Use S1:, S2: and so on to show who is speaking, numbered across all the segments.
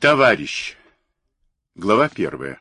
S1: Товарищ. Глава 1.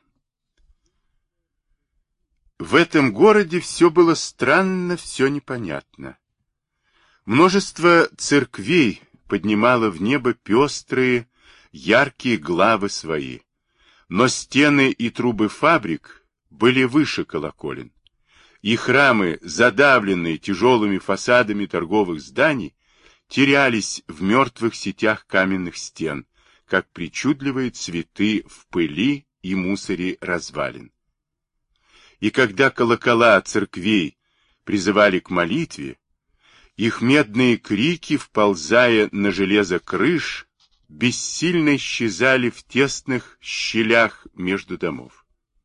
S1: В этом городе все было странно, все непонятно. Множество церквей поднимало в небо пестрые, яркие главы свои, но стены и трубы фабрик были выше колоколен, и храмы, задавленные тяжелыми фасадами торговых зданий, терялись в мертвых сетях каменных стен, как причудливые цветы в пыли и мусоре развалин. И когда колокола церквей призывали к молитве, их медные крики, вползая на железо крыш, бессильно исчезали в тесных щелях между домов.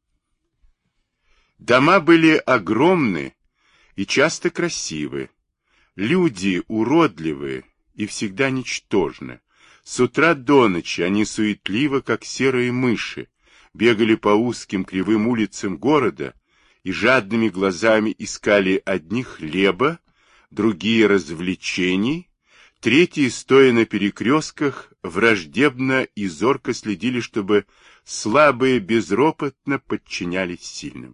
S1: Дома были огромны и часто красивы, люди уродливы и всегда ничтожны. С утра до ночи они суетливо, как серые мыши, бегали по узким кривым улицам города и жадными глазами искали одни хлеба, другие развлечений, третьи, стоя на перекрестках, враждебно и зорко следили, чтобы слабые безропотно подчинялись сильным.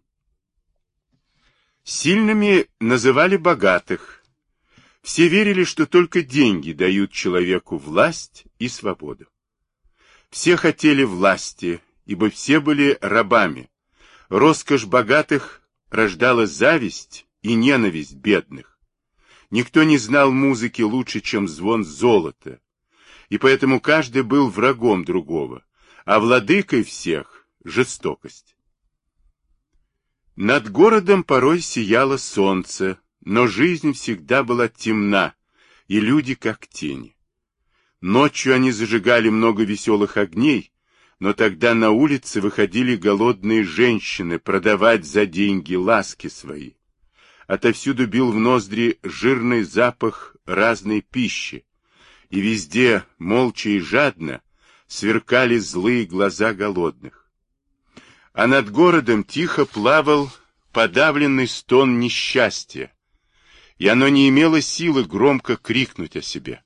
S1: Сильными называли богатых. Все верили, что только деньги дают человеку власть и свободу. Все хотели власти, ибо все были рабами. Роскошь богатых рождала зависть и ненависть бедных. Никто не знал музыки лучше, чем звон золота, и поэтому каждый был врагом другого, а владыкой всех — жестокость. Над городом порой сияло солнце, но жизнь всегда была темна, и люди как тени. Ночью они зажигали много веселых огней, но тогда на улице выходили голодные женщины продавать за деньги ласки свои. Отовсюду бил в ноздри жирный запах разной пищи, и везде, молча и жадно, сверкали злые глаза голодных. А над городом тихо плавал подавленный стон несчастья, и оно не имело силы громко крикнуть о себе.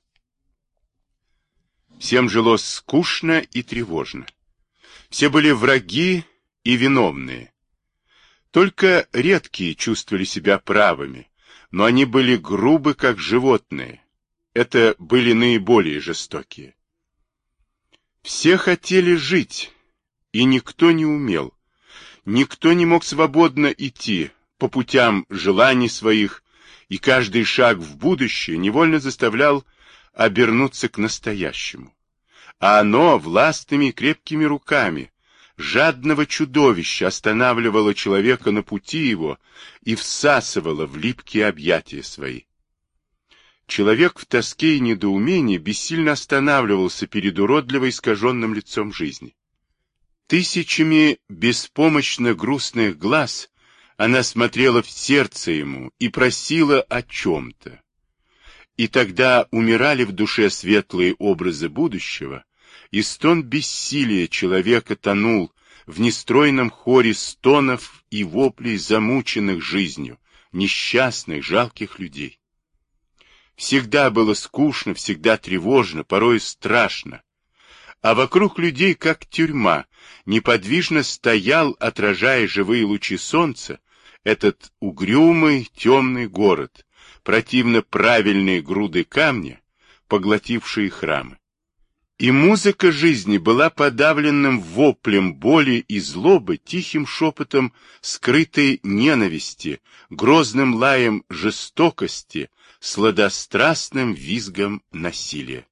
S1: Всем жилось скучно и тревожно. Все были враги и виновные. Только редкие чувствовали себя правыми, но они были грубы, как животные. Это были наиболее жестокие. Все хотели жить, и никто не умел. Никто не мог свободно идти по путям желаний своих, и каждый шаг в будущее невольно заставлял обернуться к настоящему. А оно властными и крепкими руками жадного чудовища останавливало человека на пути его и всасывало в липкие объятия свои. Человек в тоске и недоумении бессильно останавливался перед уродливо искаженным лицом жизни. Тысячами беспомощно грустных глаз она смотрела в сердце ему и просила о чем-то. И тогда умирали в душе светлые образы будущего, и стон бессилия человека тонул в нестройном хоре стонов и воплей замученных жизнью, несчастных, жалких людей. Всегда было скучно, всегда тревожно, порой страшно. А вокруг людей, как тюрьма, неподвижно стоял, отражая живые лучи солнца, этот угрюмый темный город, противно правильные груды камня, поглотившие храмы. И музыка жизни была подавленным воплем боли и злобы, тихим шепотом скрытой ненависти, грозным лаем жестокости, сладострастным визгом насилия.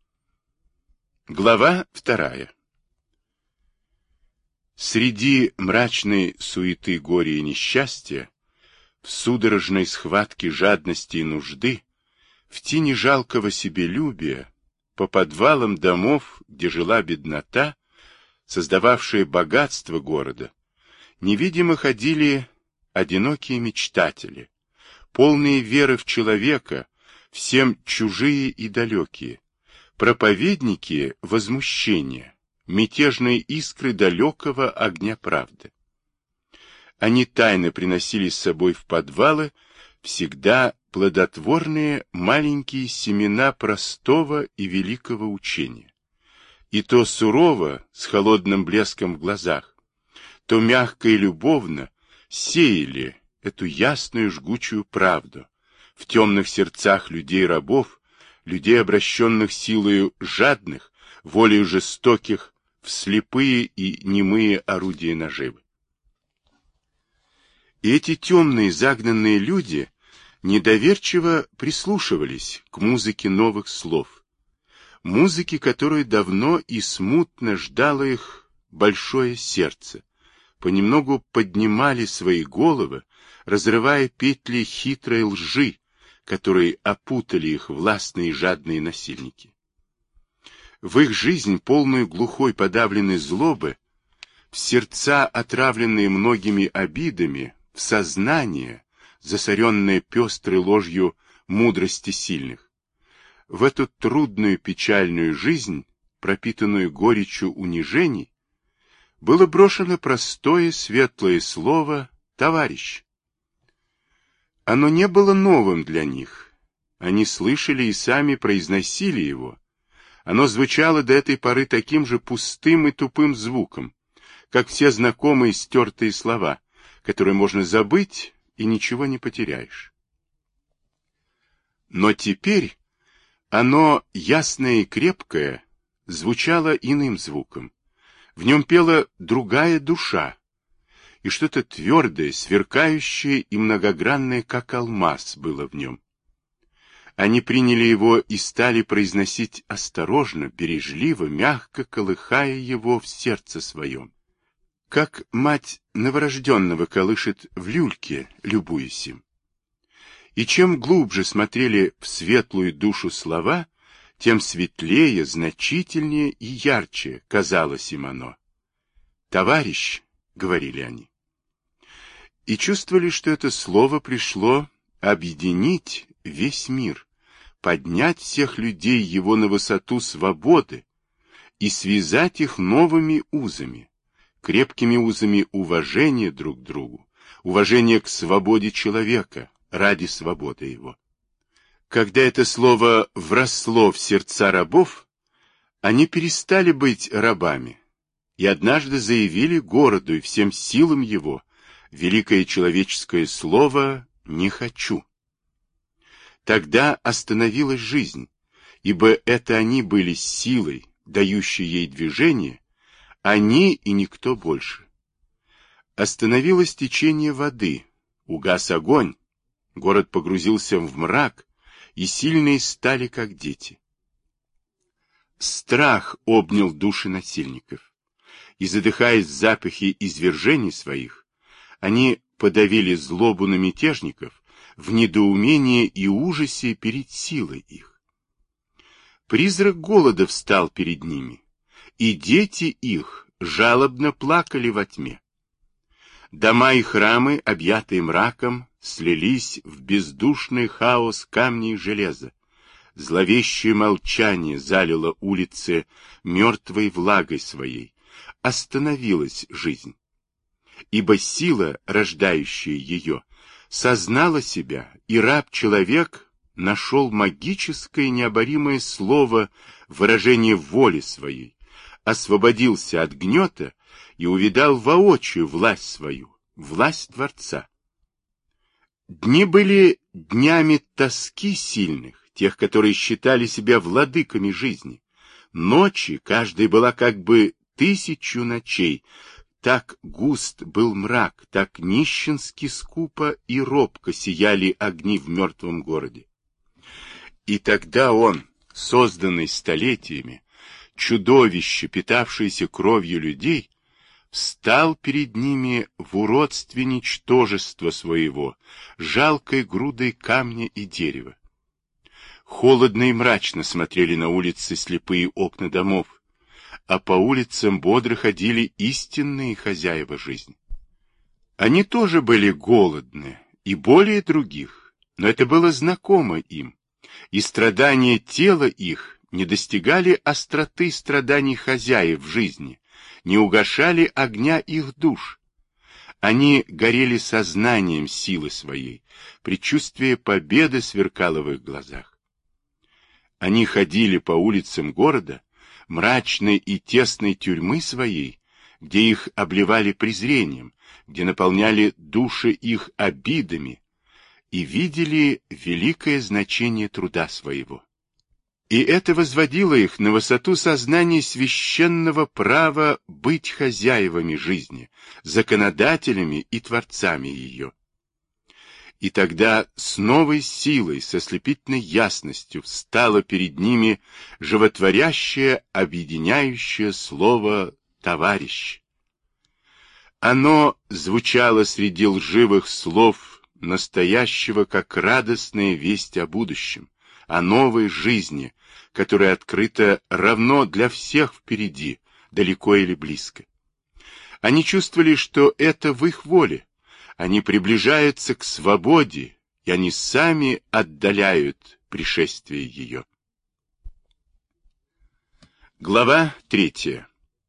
S1: Глава 2. Среди мрачной суеты горя и несчастья, в судорожной схватке жадности и нужды, в тени жалкого себелюбия, по подвалам домов, где жила беднота, создававшая богатство города, невидимо ходили одинокие мечтатели, полные веры в человека, всем чужие и далекие, проповедники возмущения, мятежные искры далекого огня правды. Они тайно приносили с собой в подвалы всегда плодотворные маленькие семена простого и великого учения, и то сурово, с холодным блеском в глазах, то мягко и любовно сеяли эту ясную жгучую правду в темных сердцах людей-рабов, людей, обращенных силою жадных, волею жестоких, в слепые и немые орудия наживы. И эти темные загнанные люди недоверчиво прислушивались к музыке новых слов, музыке, которую давно и смутно ждало их большое сердце, понемногу поднимали свои головы, разрывая петли хитрой лжи, которые опутали их властные и жадные насильники. В их жизнь, полную глухой подавленной злобы, в сердца, отравленные многими обидами, в сознание, засоренное пестрой ложью мудрости сильных, в эту трудную печальную жизнь, пропитанную горечью унижений, было брошено простое светлое слово «товарищ». Оно не было новым для них. Они слышали и сами произносили его. Оно звучало до этой поры таким же пустым и тупым звуком, как все знакомые стертые слова, которые можно забыть и ничего не потеряешь. Но теперь оно, ясное и крепкое, звучало иным звуком. В нем пела другая душа, и что-то твердое, сверкающее и многогранное, как алмаз, было в нем. Они приняли его и стали произносить осторожно, бережливо, мягко колыхая его в сердце своем, как мать новорожденного колышет в люльке, любуясь им. И чем глубже смотрели в светлую душу слова, тем светлее, значительнее и ярче казалось им оно. «Товарищ», — говорили они. И чувствовали, что это слово пришло объединить весь мир, поднять всех людей его на высоту свободы и связать их новыми узами, крепкими узами уважения друг к другу, уважения к свободе человека ради свободы его. Когда это слово вросло в сердца рабов, они перестали быть рабами и однажды заявили городу и всем силам его великое человеческое слово «не хочу». Тогда остановилась жизнь, ибо это они были силой, дающей ей движение, они и никто больше. Остановилось течение воды, угас огонь, город погрузился в мрак, и сильные стали как дети. Страх обнял души насильников, и, задыхаясь в запахе извержений своих, они подавили злобу на мятежников в недоумении и ужасе перед силой их. Призрак голода встал перед ними, и дети их жалобно плакали во тьме. Дома и храмы, объятые мраком, слились в бездушный хаос камней и железа. Зловещее молчание залило улицы мертвой влагой своей. Остановилась жизнь. Ибо сила, рождающая ее, сознала себя, и раб-человек нашел магическое необоримое слово, выражение воли своей, освободился от гнета и увидал воочию власть свою, власть Творца. Дни были днями тоски сильных, тех, которые считали себя владыками жизни. Ночи, каждая была как бы 1000 ночей. Так густ был мрак, так нищенски скупо и робко сияли огни в мертвом городе. И тогда он, созданный столетиями, чудовище, питавшееся кровью людей, встал перед ними в уродстве ничтожества своего, жалкой грудой камня и дерева. Холодно и мрачно смотрели на улицы слепые окна домов, а по улицам бодро ходили истинные хозяева жизни. Они тоже были голодны, и более других, но это было знакомо им, и страдания тела их не достигали остроты страданий хозяев жизни, не угашали огня их душ. Они горели сознанием силы своей, предчувствие победы сверкало в их глазах. Они ходили по улицам города, мрачной и тесной тюрьмы своей, где их обливали презрением, где наполняли души их обидами, и видели великое значение труда своего. И это возводило их на высоту сознания священного права быть хозяевами жизни, законодателями и творцами ее. И тогда с новой силой, со слепительной ясностью встало перед ними животворящее, объединяющее слово «товарищ». Оно звучало среди лживых слов настоящего, как радостная весть о будущем, о новой жизни, которая открыта равно для всех впереди, далеко или близко. Они чувствовали, что это в их воле. Они приближаются к свободе, и они сами отдаляют пришествие ее. Глава 3.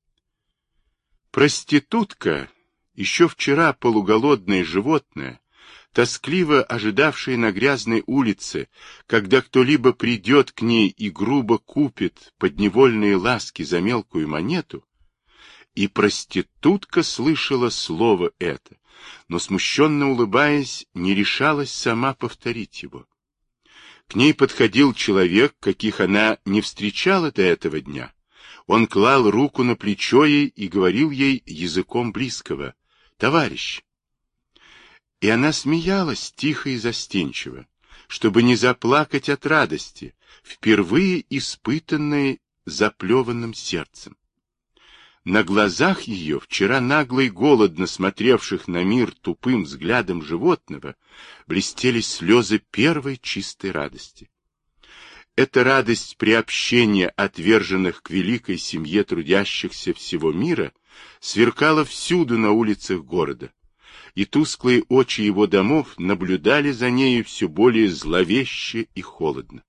S1: Проститутка, еще вчера полуголодное животное, тоскливо ожидавшая на грязной улице, когда кто-либо придет к ней и грубо купит подневольные ласки за мелкую монету, и проститутка слышала слово это, но, смущенно улыбаясь, не решалась сама повторить его. К ней подходил человек, каких она не встречала до этого дня. Он клал руку на плечо ей и говорил ей языком близкого: «Товарищ». И она смеялась тихо и застенчиво, чтобы не заплакать от радости, впервые испытанной заплеванным сердцем. На глазах ее, вчера нагло и голодно смотревших на мир тупым взглядом животного, блестели слезы первой чистой радости. Эта радость приобщения отверженных к великой семье трудящихся всего мира сверкала всюду на улицах города, и тусклые очи его домов наблюдали за нею все более зловеще и холодно.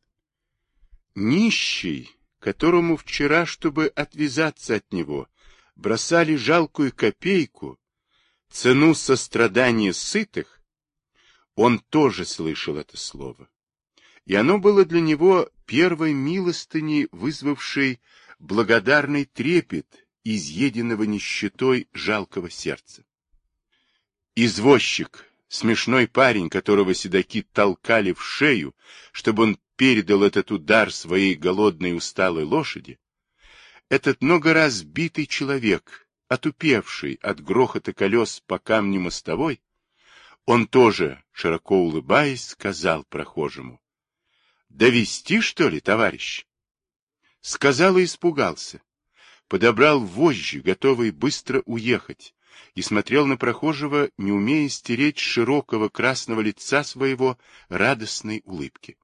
S1: Нищий, которому вчера, чтобы отвязаться от него, бросали жалкую копейку, цену сострадания сытых, он тоже слышал это слово. И оно было для него первой милостыней, вызвавшей благодарный трепет изъеденного нищетой жалкого сердца. Извозчик, смешной парень, которого седаки толкали в шею, чтобы он передал этот удар своей голодной и усталой лошади, этот много раз битый человек, отупевший от грохота колес по камню мостовой, он тоже, широко улыбаясь, сказал прохожему: «Довести, что ли, товарищ?» Сказал и испугался. Подобрал вожжи, готовый быстро уехать, и смотрел на прохожего, не умея стереть с широкого красного лица своего радостной улыбки.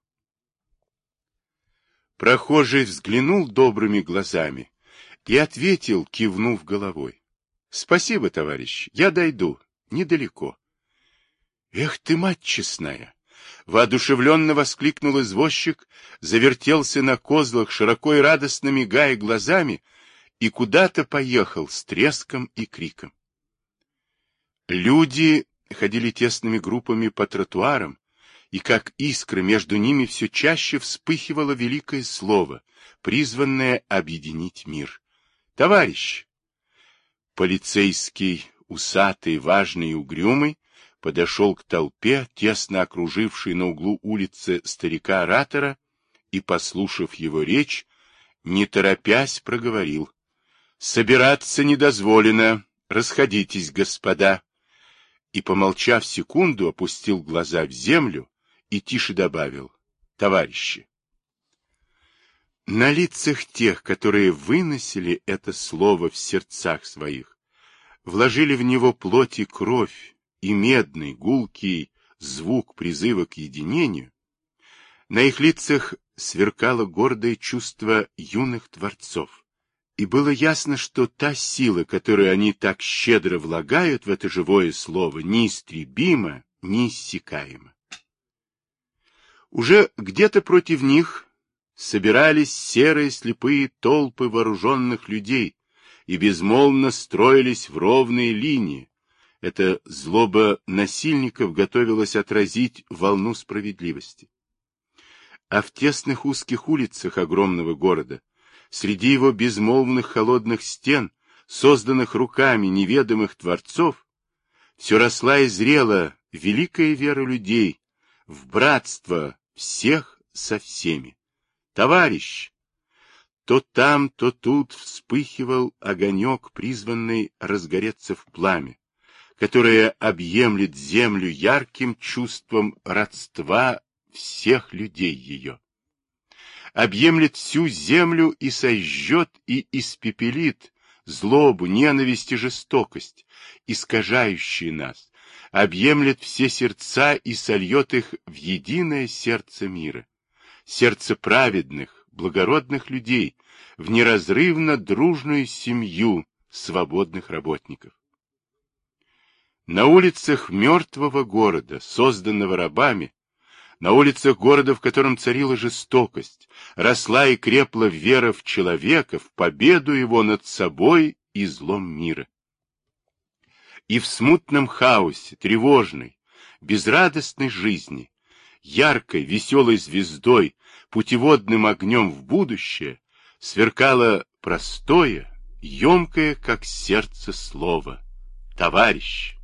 S1: Прохожий взглянул добрыми глазами и ответил, кивнув головой: «Спасибо, товарищ, я дойду, недалеко». «Эх ты, мать честная!» — воодушевленно воскликнул извозчик, завертелся на козлах, широко и радостно мигая глазами, и куда-то поехал с треском и криком. Люди ходили тесными группами по тротуарам, и как искры между ними все чаще вспыхивало великое слово, призванное объединить мир. «Товарищ!» Полицейский, усатый, важный и угрюмый, подошел к толпе, тесно окружившей на углу улицы старика-оратора, и, послушав его речь, не торопясь проговорил: «Собираться не дозволено, расходитесь, господа». И, помолчав секунду, опустил глаза в землю и тише добавил: «Товарищи». На лицах тех, которые выносили это слово в сердцах своих, вложили в него плоть и кровь и медный, гулкий звук призыва к единению, на их лицах сверкало гордое чувство юных творцов. И было ясно, что та сила, которую они так щедро влагают в это живое слово, неистребима, неиссякаема. Уже где-то против них собирались серые слепые толпы вооруженных людей и безмолвно строились в ровные линии. Эта злоба насильников готовилась отразить волну справедливости. А в тесных узких улицах огромного города среди его безмолвных холодных стен, созданных руками неведомых творцов, все росла и зрела великая вера людей в братство всех со всеми. Товарищ! То там, то тут вспыхивал огонек, призванный разгореться в пламя, которое объемлет землю ярким чувством родства всех людей ее. Объемлет всю землю и сожжет и испепелит злобу, ненависть и жестокость, искажающие нас, объемлет все сердца и сольет их в единое сердце мира, сердце праведных, благородных людей, в неразрывно дружную семью свободных работников. На улицах мертвого города, созданного рабами, на улицах города, в котором царила жестокость, росла и крепла вера в человека, в победу его над собой и злом мира. И в смутном хаосе, тревожной, безрадостной жизни, яркой, веселой звездой, путеводным огнем в будущее, сверкало простое, емкое, как сердце слово: товарищ!